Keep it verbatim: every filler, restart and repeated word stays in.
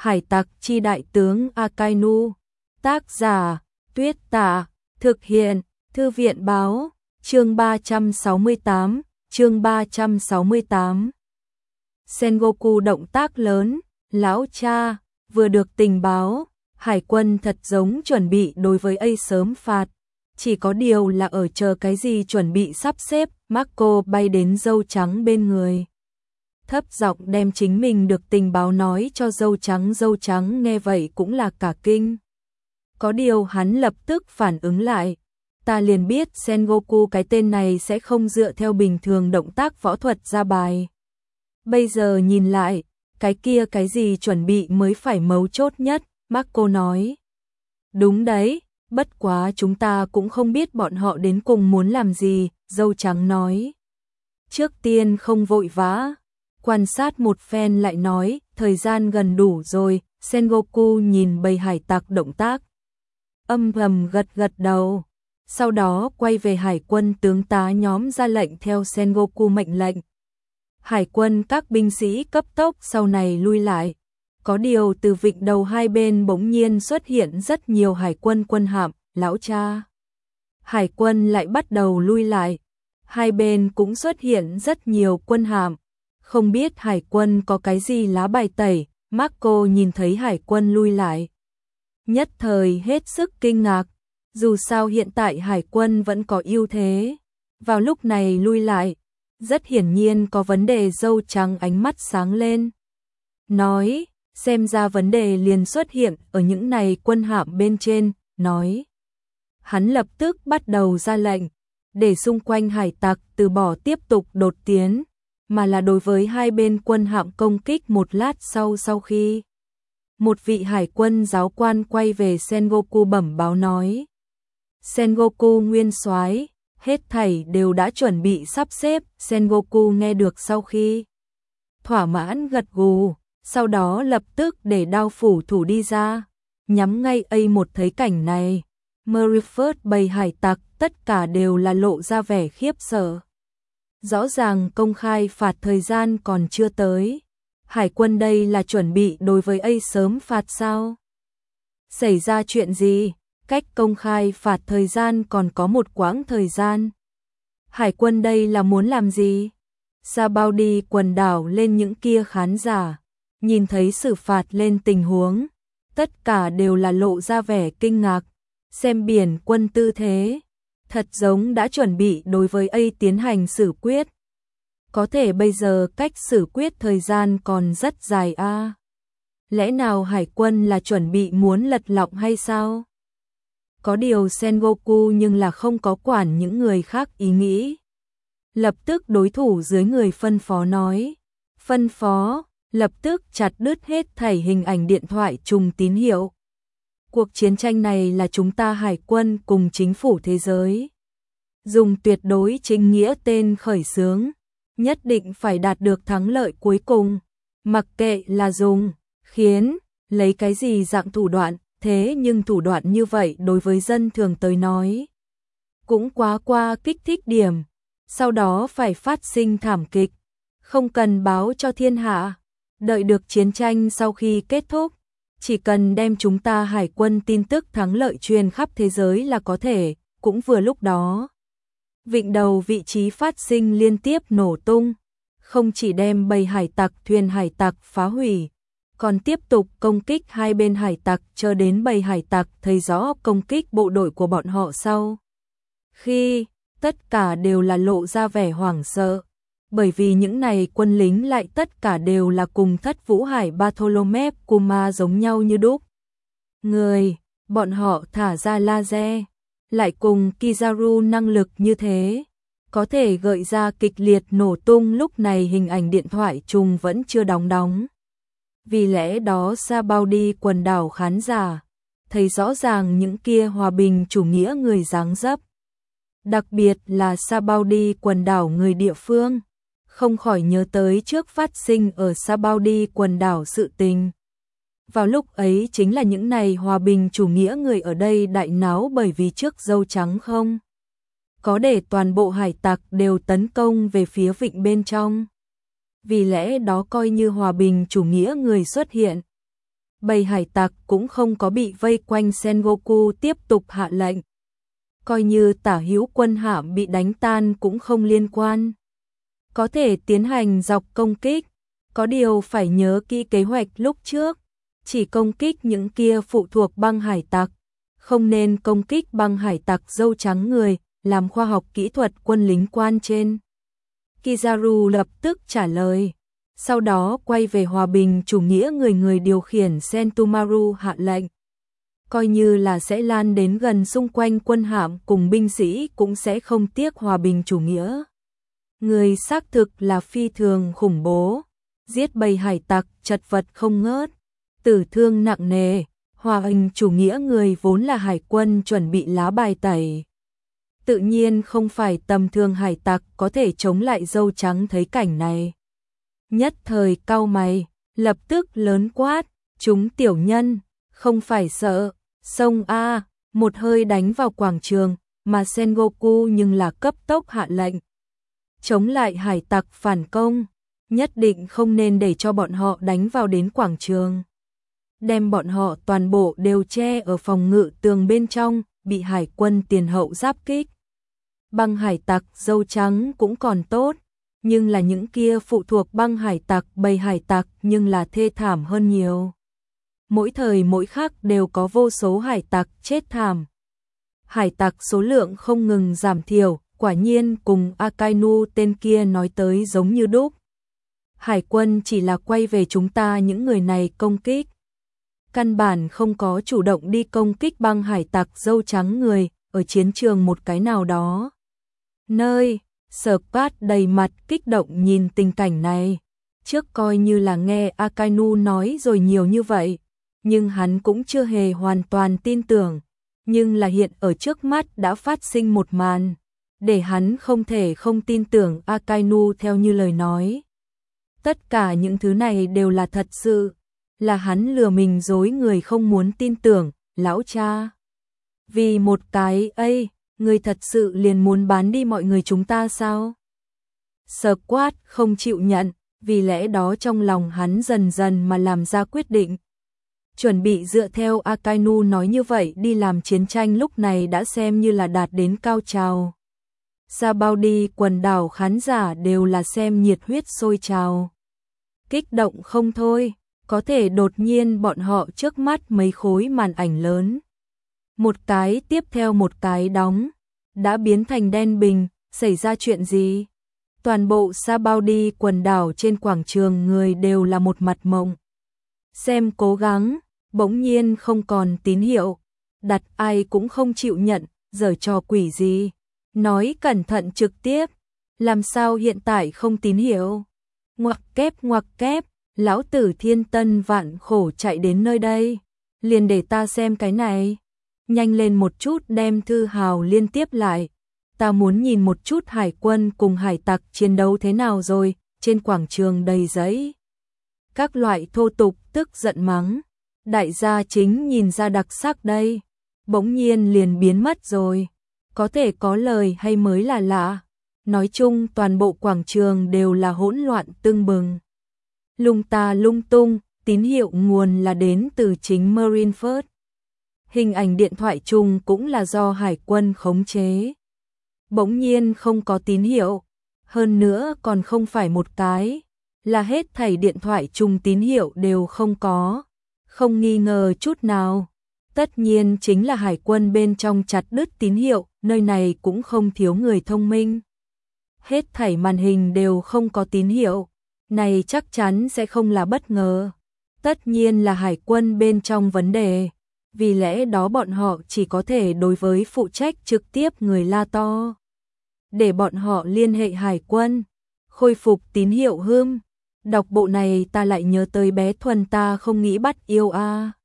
Hải tặc chi đại tướng Akainu. Tác giả Tuyết Tả. Thực hiện Thư viện báo. Chương ba trăm sáu mươi tám. Chương ba trăm sáu mươi tám. Sengoku động tác lớn. Lão cha, vừa được tình báo, hải quân thật giống chuẩn bị đối với A sớm phạt. Chỉ có điều là ở chờ cái gì chuẩn bị sắp xếp. Marco bay đến dâu trắng bên người, thấp giọng đem chính mình được tình báo nói cho dâu trắng. Dâu trắng nghe vậy cũng là cả kinh. Có điều hắn lập tức phản ứng lại. Ta liền biết Sengoku cái tên này sẽ không dựa theo bình thường động tác võ thuật ra bài. Bây giờ nhìn lại, cái kia cái gì chuẩn bị mới phải mấu chốt nhất, Marco nói. Đúng đấy, bất quá chúng ta cũng không biết bọn họ đến cùng muốn làm gì, dâu trắng nói. Trước tiên không vội vã, quan sát một phen lại nói, thời gian gần đủ rồi. Sengoku nhìn bầy hải tặc động tác, âm thầm gật gật đầu. Sau đó quay về hải quân tướng tá nhóm ra lệnh theo Sengoku mệnh lệnh. Hải quân các binh sĩ cấp tốc sau này lui lại. Có điều từ vịnh đầu hai bên bỗng nhiên xuất hiện rất nhiều hải quân quân hạm. Lão cha, hải quân lại bắt đầu lui lại. Hai bên cũng xuất hiện rất nhiều quân hạm. Không biết hải quân có cái gì lá bài tẩy. Marco nhìn thấy hải quân lui lại, nhất thời hết sức kinh ngạc. Dù sao hiện tại hải quân vẫn có ưu thế. Vào lúc này lui lại, rất hiển nhiên có vấn đề. Dâu trắng ánh mắt sáng lên, nói, xem ra vấn đề liền xuất hiện ở những này quân hạm bên trên, nói. Hắn lập tức bắt đầu ra lệnh, để xung quanh hải tặc từ bỏ tiếp tục đột tiến, mà là đối với hai bên quân hạm công kích. Một lát sau sau khi một vị hải quân giáo quan quay về Sengoku bẩm báo nói. Sengoku nguyên soái, hết thảy đều đã chuẩn bị sắp xếp. Sengoku nghe được sau khi thỏa mãn gật gù, sau đó lập tức để đao phủ thủ đi ra, nhắm ngay A. Một thấy cảnh này, Marineford bầy hải tặc tất cả đều là lộ ra vẻ khiếp sợ. Rõ ràng công khai phạt thời gian còn chưa tới. Hải quân đây là chuẩn bị đối với A sớm phạt sao? Xảy ra chuyện gì? Cách công khai phạt thời gian còn có một quãng thời gian. Hải quân đây là muốn làm gì? Sabaody quần đảo lên những kia khán giả, nhìn thấy xử phạt lên tình huống, tất cả đều là lộ ra vẻ kinh ngạc. Xem biển quân tư thế, thật giống đã chuẩn bị đối với A tiến hành xử quyết. Có thể bây giờ cách xử quyết thời gian còn rất dài a. À? Lẽ nào hải quân là chuẩn bị muốn lật lọng hay sao? Có điều Sengoku nhưng là không có quản những người khác ý nghĩ. Lập tức đối thủ dưới người phân phó nói. Phân phó, lập tức chặt đứt hết thảy hình ảnh điện thoại trùng tín hiệu. Cuộc chiến tranh này là chúng ta hải quân cùng chính phủ thế giới. Dùng tuyệt đối chính nghĩa tên khởi xướng. Nhất định phải đạt được thắng lợi cuối cùng. Mặc kệ là dùng, khiến, lấy cái gì dạng thủ đoạn. Thế nhưng thủ đoạn như vậy đối với dân thường tới nói cũng quá qua kích thích điểm. Sau đó phải phát sinh thảm kịch. Không cần báo cho thiên hạ. Đợi được chiến tranh sau khi kết thúc, chỉ cần đem chúng ta hải quân tin tức thắng lợi truyền khắp thế giới là có thể. Cũng vừa lúc đó, vịnh đầu vị trí phát sinh liên tiếp nổ tung. Không chỉ đem bầy hải tặc thuyền hải tặc phá hủy, còn tiếp tục công kích hai bên hải tặc. Chờ đến bầy hải tặc thấy rõ công kích bộ đội của bọn họ sau, khi tất cả đều là lộ ra vẻ hoảng sợ, bởi vì những này quân lính lại tất cả đều là cùng Thất Vũ Hải Bartholomew Kuma giống nhau như đúc. Người, bọn họ thả ra laser, lại cùng Kizaru năng lực như thế, có thể gợi ra kịch liệt nổ tung. Lúc này hình ảnh điện thoại trùng vẫn chưa đóng đóng. Vì lẽ đó Sabaody quần đảo khán giả thấy rõ ràng những kia hòa bình chủ nghĩa người dáng dấp, đặc biệt là Sabaody quần đảo người địa phương, không khỏi nhớ tới trước phát sinh ở Sabaody quần đảo sự tình. Vào lúc ấy chính là những này hòa bình chủ nghĩa người ở đây đại náo, bởi vì trước dâu trắng không có để toàn bộ hải tặc đều tấn công về phía vịnh bên trong. Vì lẽ đó coi như hòa bình chủ nghĩa người xuất hiện, bầy hải tặc cũng không có bị vây quanh Sengoku tiếp tục hạ lệnh. Coi như tả hữu quân hạm bị đánh tan cũng không liên quan. Có thể tiến hành dọc công kích, có điều phải nhớ kỹ kế hoạch lúc trước, chỉ công kích những kia phụ thuộc băng hải tặc, không nên công kích băng hải tặc dâu trắng người, làm khoa học kỹ thuật quân lính quan trên. Kizaru lập tức trả lời, sau đó quay về hòa bình chủ nghĩa người người điều khiển Sentomaru hạ lệnh. Coi như là sẽ lan đến gần xung quanh quân hạm cùng binh sĩ cũng sẽ không tiếc hòa bình chủ nghĩa. Người xác thực là phi thường khủng bố, giết bầy hải tặc chật vật không ngớt, tử thương nặng nề, hòa bình chủ nghĩa người vốn là hải quân chuẩn bị lá bài tẩy. Tự nhiên không phải tầm thường hải tặc có thể chống lại dâu trắng thấy cảnh này. Nhất thời cau mày, lập tức lớn quát, chúng tiểu nhân, không phải sợ, xông a, một hơi đánh vào quảng trường, mà Sengoku nhưng là cấp tốc hạ lệnh. Chống lại hải tặc phản công, nhất định không nên để cho bọn họ đánh vào đến quảng trường. Đem bọn họ toàn bộ đều che ở phòng ngự tường bên trong, bị hải quân tiền hậu giáp kích. Băng hải tặc dâu trắng cũng còn tốt, nhưng là những kia phụ thuộc băng hải tặc bầy hải tặc nhưng là thê thảm hơn nhiều. Mỗi thời mỗi khắc đều có vô số hải tặc chết thảm. Hải tặc số lượng không ngừng giảm thiểu, quả nhiên cùng Akainu tên kia nói tới giống như đúc. Hải quân chỉ là quay về chúng ta những người này công kích. Căn bản không có chủ động đi công kích băng hải tặc dâu trắng người ở chiến trường một cái nào đó. Nơi, Scarpat đầy mặt kích động nhìn tình cảnh này. Trước coi như là nghe Akainu nói rồi nhiều như vậy, nhưng hắn cũng chưa hề hoàn toàn tin tưởng. Nhưng là hiện ở trước mắt đã phát sinh một màn, để hắn không thể không tin tưởng Akainu theo như lời nói. Tất cả những thứ này đều là thật sự, là hắn lừa mình dối người không muốn tin tưởng, lão cha. Vì một cái ấy, người thật sự liền muốn bán đi mọi người chúng ta sao? Squat không chịu nhận, vì lẽ đó trong lòng hắn dần dần mà làm ra quyết định. Chuẩn bị dựa theo Akainu nói như vậy đi làm chiến tranh lúc này đã xem như là đạt đến cao trào. Sabaudi quần đảo khán giả đều là xem nhiệt huyết sôi trào. Kích động không thôi, có thể đột nhiên bọn họ trước mắt mấy khối màn ảnh lớn. Một cái tiếp theo một cái đóng, đã biến thành đen bình, xảy ra chuyện gì? Toàn bộ Sabaudi quần đảo trên quảng trường người đều là một mặt mộng. Xem cố gắng, bỗng nhiên không còn tín hiệu, đặt ai cũng không chịu nhận, giở trò quỷ gì. Nói cẩn thận trực tiếp, làm sao hiện tại không tín hiệu? Ngoặc kép ngoặc kép, lão tử thiên tân vạn khổ chạy đến nơi đây, liền để ta xem cái này. Nhanh lên một chút đem thư hào liên tiếp lại, ta muốn nhìn một chút hải quân cùng hải tặc chiến đấu thế nào rồi, trên quảng trường đầy giấy. Các loại thô tục tức giận mắng, đại gia chính nhìn ra đặc sắc đây, bỗng nhiên liền biến mất rồi, có thể có lời hay mới là lạ. Nói chung toàn bộ quảng trường đều là hỗn loạn tưng bừng. Lung ta lung tung, tín hiệu nguồn là đến từ chính Marineford. Hình ảnh điện thoại chung cũng là do hải quân khống chế. Bỗng nhiên không có tín hiệu, hơn nữa còn không phải một cái, là hết thảy điện thoại chung tín hiệu đều không có, không nghi ngờ chút nào. Tất nhiên chính là hải quân bên trong chặt đứt tín hiệu, nơi này cũng không thiếu người thông minh. Hết thảy màn hình đều không có tín hiệu, này chắc chắn sẽ không là bất ngờ. Tất nhiên là hải quân bên trong vấn đề, vì lẽ đó bọn họ chỉ có thể đối với phụ trách trực tiếp người la to. Để bọn họ liên hệ hải quân, khôi phục tín hiệu hươm. Đọc bộ này ta lại nhớ tới bé Thuần ta không nghĩ bắt yêu a.